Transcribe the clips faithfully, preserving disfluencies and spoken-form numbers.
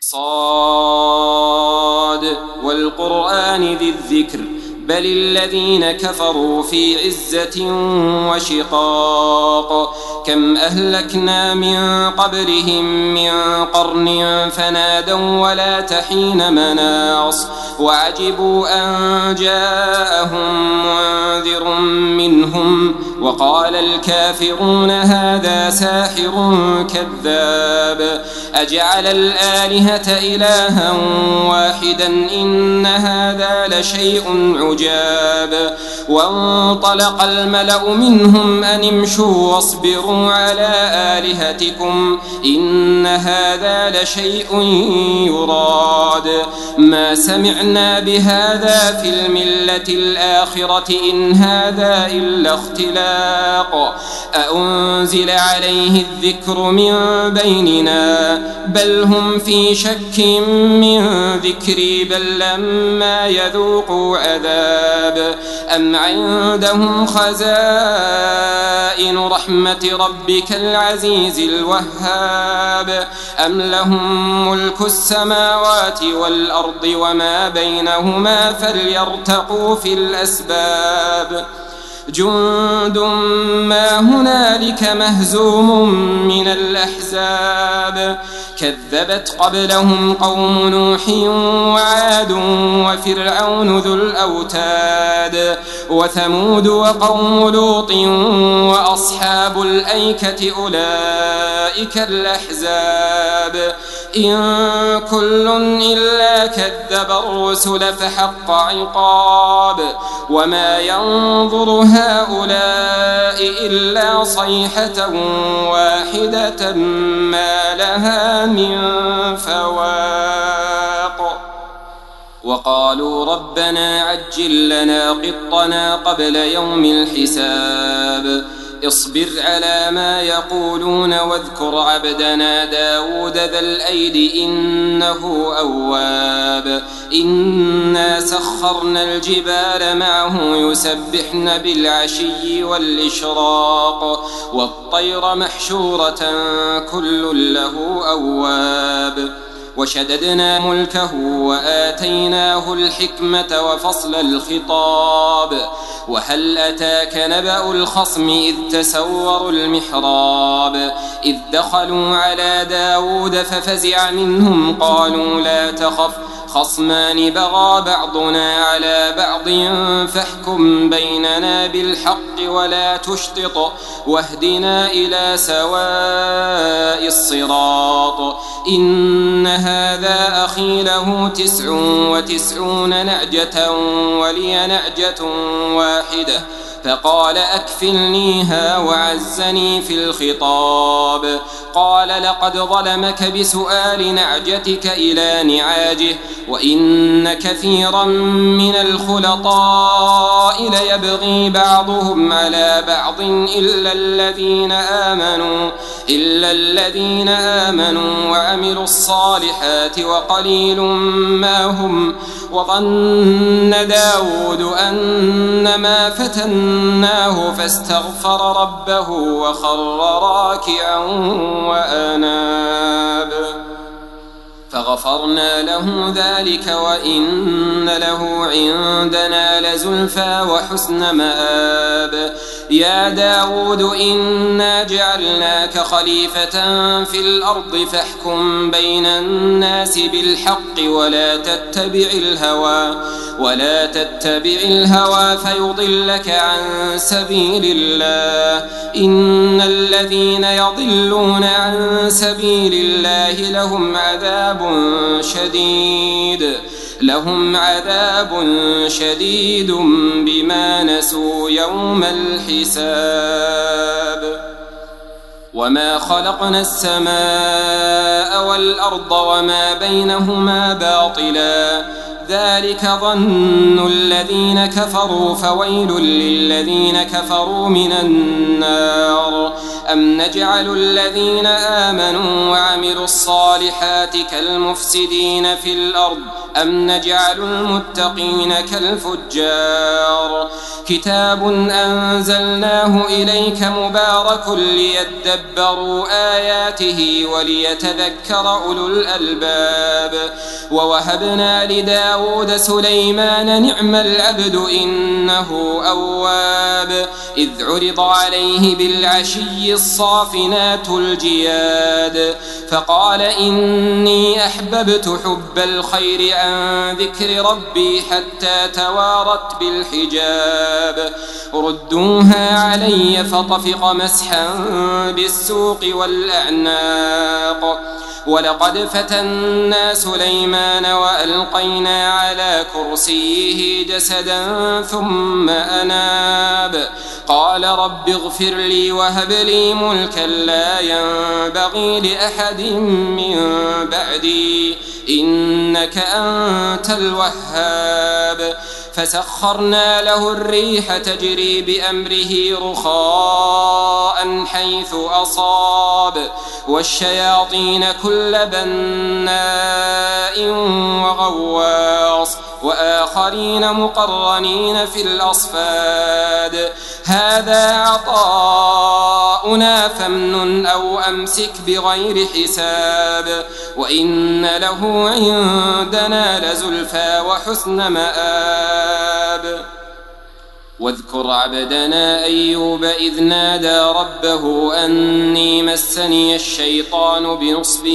صاد والقرآن ذي الذكر بل الذين كفروا في عزة وشقاق كم أهلكنا من قبلهم من قرن فنادوا ولا تحين مناص وعجبوا أن جاءهم منذر منهم وقال الكافرون هذا ساحر كذاب أجعل الآلهة إلها واحدا إن هذا لشيء عجاب وانطلق الملأ منهم أن امشوا واصبروا على آلهتكم إن هذا لشيء يراد ما سمعنا بهذا في الملة الآخرة إن هذا إلا اختلاق أأنزل عليه الذكر من بيننا بل هم في شك من ذكري بل لما يذوقوا عذاب أم عندهم خزائن رحمة ربك العزيز الوهاب أم لهم ملك السماوات والأرض وما بينهما فليرتقوا في الأسباب جند ما هنالك مهزوم من الأحزاب كذبت قبلهم قوم نوح وعاد وفرعون ذو الأوتاد وثمود وقوم لوط وأصحاب الأيكة أولئك الأحزاب إن كل إلا كذب الرسل فحق عقاب وما ينظر هؤلاء إلا صيحة واحدة ما لها من فواق وقالوا ربنا عجل لنا قطنا قبل يوم الحساب اصبر على ما يقولون واذكر عبدنا داود ذا الأيد إنه أواب إنا سخرنا الجبال معه يسبحن بالعشي والإشراق والطير محشورة كل له أواب وشددنا ملكه وآتيناه الحكمة وفصل الخطاب وهل أتاك نبأ الخصم إذ تسوروا المحراب إذ دخلوا على داود ففزع منهم قالوا لا تخف خصمان بغى بعضنا على بعض فاحكم بيننا بالحق ولا تشطط واهدنا إلى سواء الصراط إن هذا أخي له تسع وتسعون نعجة ولي نعجة واحدة فقال أكفلنيها وعزني في الخطاب قال لقد ظلمك بسؤال نعجتك إلى نعاجه وإن كثيرا من الخلطاء ليبغي بعضهم على بعض إلا الذين آمنوا إلا الذين آمنوا وعملوا الصالحات وقليل ما هم وظن داود أنما فتناه فاستغفر ربه وخر راكعا وأناب فغفرنا له ذلك وإن له عندنا لزلفى وحسن مآب يا داود إنا جعلناك خليفة في الأرض فاحكم بين الناس بالحق ولا تتبع الهوى ولا تتبع الهوى فيضلك عن سبيل الله إن الذين يضلون عن سبيل الله لهم عذاب شديد لهم عذاب شديد بما نسوا يوم الحساب وما خلقنا السماء والأرض وما بينهما باطلا ذلك ظن الذين كفروا فويل للذين كفروا من النار. أم نجعل الذين آمنوا وعملوا الصالحات كالمفسدين في الأرض أم نجعل المتقين كالفجار. كتاب أنزلناه إليك مبارك ليدبروا آياته وليتذكر أولو الألباب. ووهبنا لداود سليمان نعم العبد إنه أواب. إذ عرض عليه بالعشي الصافنات الجياد فقال إني أحببت حب الخير عن ذكر ربي حتى توارت بالحجاب. ردوها علي فطفق مسحا بالسوق والأعناق. ولقد فتنا سليمان وألقينا على كرسيه جسدا ثم أناب. قال رب اغفر لي وهب لي ملكا لا ينبغي لأحد من بعدي إنك أنت الوهاب. فسخرنا له الريح تجري بأمره رخاء حيث أصاب والشياطين كل بناء وغواص وآخرين مقرنين في الأصفاد. هذا عطاؤنا فامنن أو أمسك بغير حساب وإن له عندنا لزلفى وحسن مآب. واذكر عبدنا أيوب إذ نادى ربه أني مسني الشيطان بنصب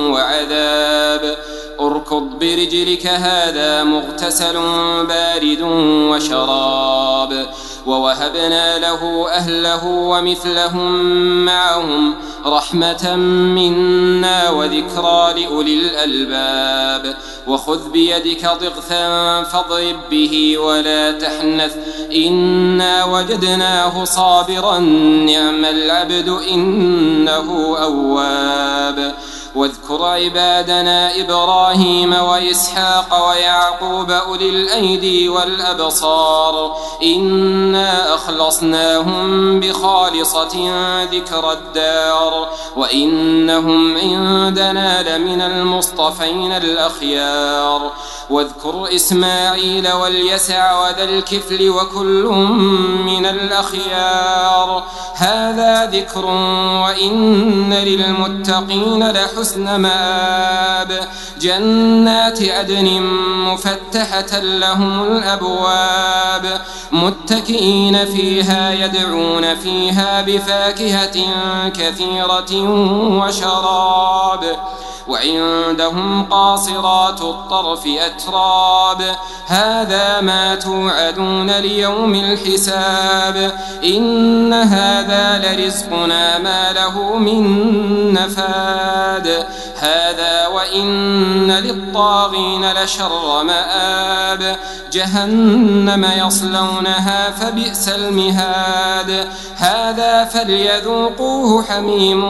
وعذاب. اركض برجلك هذا مغتسل بارد وشراب. ووهبنا له أهله ومثلهم معهم رحمة منا وذكرى لأولي الألباب. وخذ بيدك ضغثا فاضرب به ولا تحنث إنا وجدناه صابرا نعم العبد إنه أواب. واذكر عبادنا إبراهيم وإسحاق ويعقوب أولي الأيدي والأبصار إنا أخلصناهم بخالصة ذكر الدار وإنهم عندنا لمن المصطفين الأخيار. واذكر إسماعيل واليسع وذا الكفل وكل من الأخيار. هذا ذكر وإن للمتقين لحسن مآب. جنات عدن مفتحة لهم الأبواب متكئين فيها يدعون فيها بفاكهة كثيرة وشراب. وعندهم قاصرات الطرف أتراب. هذا ما توعدون ليوم الحساب. إن هذا لرزقنا ما له من نفاد. هذا وإن للطاغين لشر مآب. جهنم يصلونها فبئس المهاد. هذا فليذوقوه حميم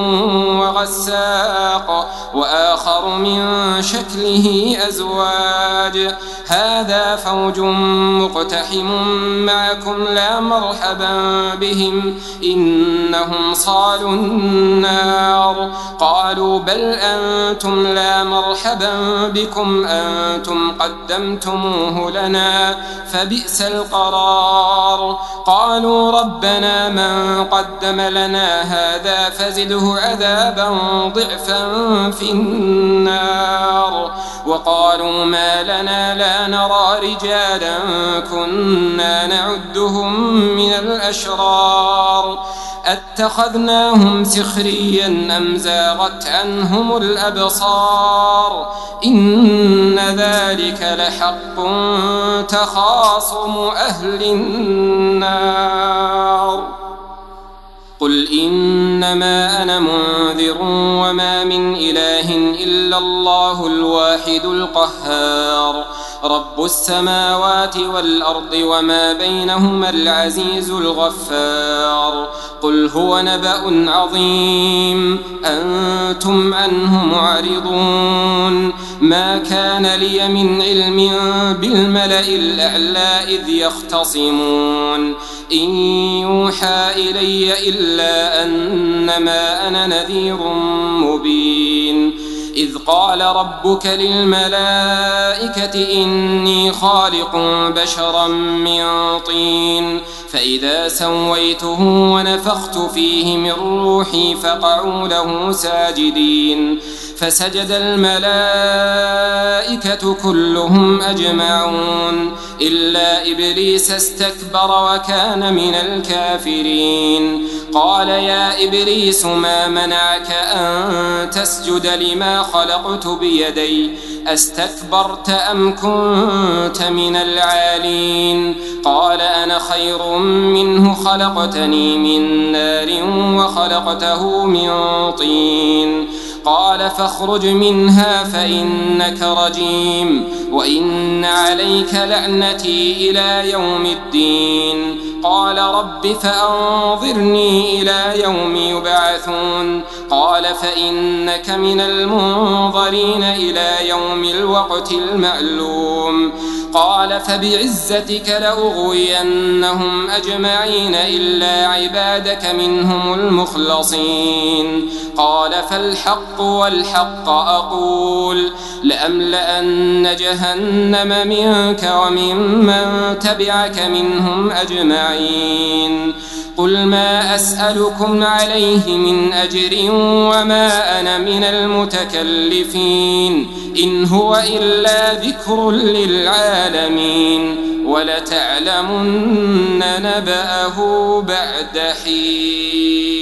وغساق وآخر من شكله أزواج. هذا فوج مقتحم معكم لا مرحبا بهم إنهم صالوا النار. قالوا بل أنتم لا مرحبا بكم أنتم قدمتموه لنا فبئس القرار. قالوا ربنا من قدم لنا هذا فزده عذابا ضعفا في النار. وقالوا ما لنا لا نرى رجالا كنا نعدهم من الأشرار أتخذناهم سخريا أم زاغت عنهم الأبصار. إن ذلك لحق تخاصم أهل النار. قل إنما أنا منذر وما من إله إلا الله الواحد القهار. رب السماوات والأرض وما بينهما العزيز الغفار قل هو نبأ عظيم أنتم عنه معرضون ما كان لي من علم بالملأ الأعلى إذ يختصمون إن يوحى إلي إلا أنما أنا نذير مبين إذ قال ربك للملائكة إني خالق بشرا من طين فإذا سويته ونفخت فيه من روحي فقعوا له ساجدين فسجد الملائكة كلهم أجمعون إلا إبليس استكبر وكان من الكافرين قال يا إبليس ما منعك أن تسجد لما خلقت بيدي أستكبرت أم كنت من العالين قال أنا خير منه خلقتني من نار وخلقته من طين قال فاخرج منها فإنك رجيم وإن عليك لعنتي إلى يوم الدين قال رب فأنظرني إلى يوم يبعثون قال فإنك من المنظرين إلى يوم الوقت المعلوم قال فبعزتك لأغوينهم أجمعين إلا عبادك منهم المخلصين قال فالحق والحق أقول لأملأن جهنم منك وممن تبعك منهم أجمعين قل ما أسألكم عليه من أجر وما أنا من المتكلفين إن هو إلا ذكر للعالمين ولتعلمن نبأه بعد حين.